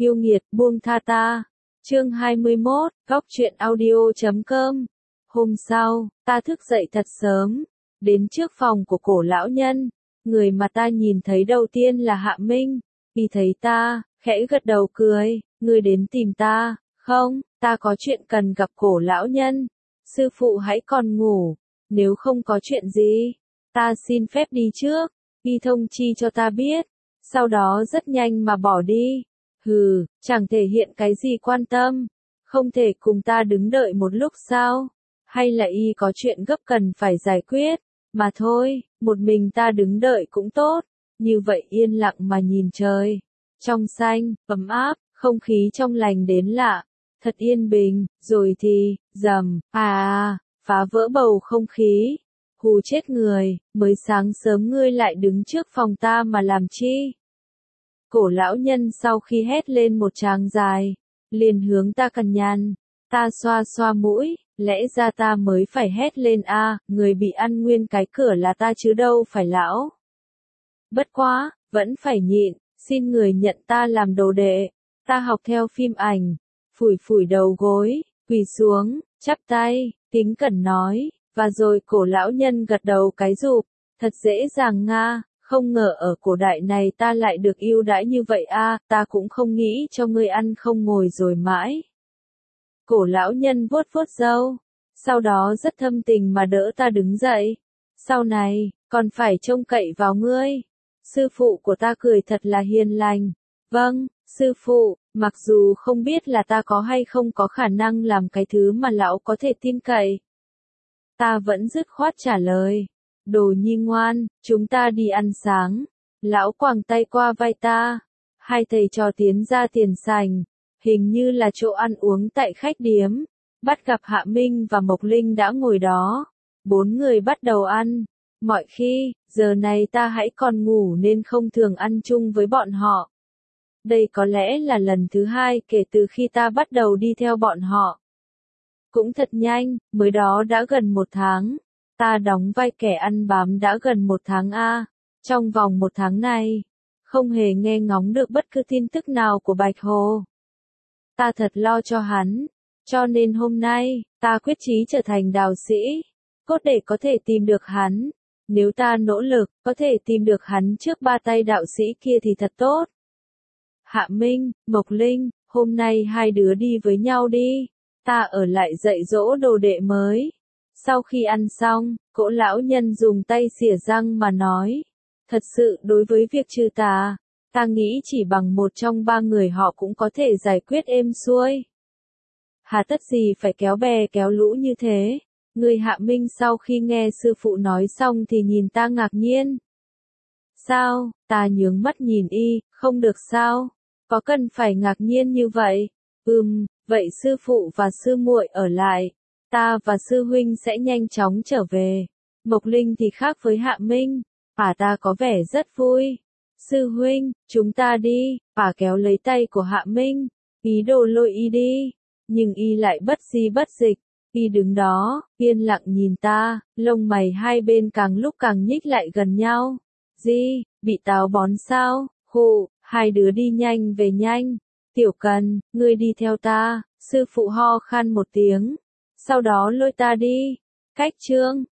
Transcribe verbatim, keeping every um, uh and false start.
Yêu nghiệt, buông tha ta. Chương hai mươi mốt, góc truyện audio chấm com. Hôm sau, ta thức dậy thật sớm, đến trước phòng của cổ lão nhân. Người mà ta nhìn thấy đầu tiên là Hạ Minh. Khi thấy ta, khẽ gật đầu cười, ngươi đến tìm ta, không, ta có chuyện cần gặp cổ lão nhân. Sư phụ hãy còn ngủ, nếu không có chuyện gì, ta xin phép đi trước, ghi thông chi cho ta biết, sau đó rất nhanh mà bỏ đi. Hừ, chẳng thể hiện cái gì quan tâm, không thể cùng ta đứng đợi một lúc sao, hay là y có chuyện gấp cần phải giải quyết, mà thôi, một mình ta đứng đợi cũng tốt, như vậy yên lặng mà nhìn trời, trong xanh, ấm áp, không khí trong lành đến lạ, thật yên bình, rồi thì, rầm, à, phá vỡ bầu không khí, hù chết người, mới sáng sớm ngươi lại đứng trước phòng ta mà làm chi? Cổ lão nhân sau khi hét lên một tràng dài, liền hướng ta cằn nhằn, ta xoa xoa mũi, lẽ ra ta mới phải hét lên a, à, người bị ăn nguyên cái cửa là ta chứ đâu phải lão. Bất quá, vẫn phải nhịn, xin người nhận ta làm đồ đệ, ta học theo phim ảnh, phủi phủi đầu gối, quỳ xuống, chắp tay, kính cẩn nói, và rồi cổ lão nhân gật đầu cái rụp, thật dễ dàng nga. Không ngờ ở cổ đại này ta lại được yêu đãi như vậy a, à, ta cũng không nghĩ cho ngươi ăn không ngồi rồi mãi. Cổ lão nhân vuốt vuốt râu, sau đó rất thâm tình mà đỡ ta đứng dậy. Sau này, còn phải trông cậy vào ngươi. Sư phụ của ta cười thật là hiền lành. Vâng, sư phụ, mặc dù không biết là ta có hay không có khả năng làm cái thứ mà lão có thể tin cậy. Ta vẫn dứt khoát trả lời. Đồ nhi ngoan, chúng ta đi ăn sáng. Lão quàng tay qua vai ta. Hai thầy trò tiến ra tiền sảnh. Hình như là chỗ ăn uống tại khách điếm. Bắt gặp Hạ Minh và Mộc Linh đã ngồi đó. Bốn người bắt đầu ăn. Mọi khi, giờ này ta hãy còn ngủ nên không thường ăn chung với bọn họ. Đây có lẽ là lần thứ hai kể từ khi ta bắt đầu đi theo bọn họ. Cũng thật nhanh, mới đó đã gần một tháng. Ta đóng vai kẻ ăn bám đã gần một tháng a. Trong vòng một tháng này, không hề nghe ngóng được bất cứ tin tức nào của Bạch Hồ. Ta thật lo cho hắn, cho nên hôm nay, ta quyết chí trở thành đạo sĩ, cốt để có thể tìm được hắn. Nếu ta nỗ lực, có thể tìm được hắn trước ba tay đạo sĩ kia thì thật tốt. Hạ Minh, Mộc Linh, hôm nay hai đứa đi với nhau đi, ta ở lại dạy dỗ đồ đệ mới. Sau khi ăn xong, cỗ lão nhân dùng tay xỉa răng mà nói. Thật sự đối với việc trừ tà, ta nghĩ chỉ bằng một trong ba người họ cũng có thể giải quyết êm xuôi. Hà tất gì phải kéo bè kéo lũ như thế? Người Hạ Minh sau khi nghe sư phụ nói xong thì nhìn ta ngạc nhiên. Sao, ta nhướng mắt nhìn y, không được sao? Có cần phải ngạc nhiên như vậy? Ừm, vậy sư phụ và sư muội ở lại. Ta và sư huynh sẽ nhanh chóng trở về. Mộc Linh thì khác với Hạ Minh. Bà ta có vẻ rất vui. Sư huynh, chúng ta đi. Bà kéo lấy tay của Hạ Minh. Ý đồ lôi y đi. Nhưng y lại bất di bất dịch. Y đứng đó, yên lặng nhìn ta. Lông mày hai bên càng lúc càng nhích lại gần nhau. Di, bị táo bón sao? Khụ, hai đứa đi nhanh về nhanh. Tiểu Cần, ngươi đi theo ta. Sư phụ ho khan một tiếng. Sau đó lôi ta đi. Cách chương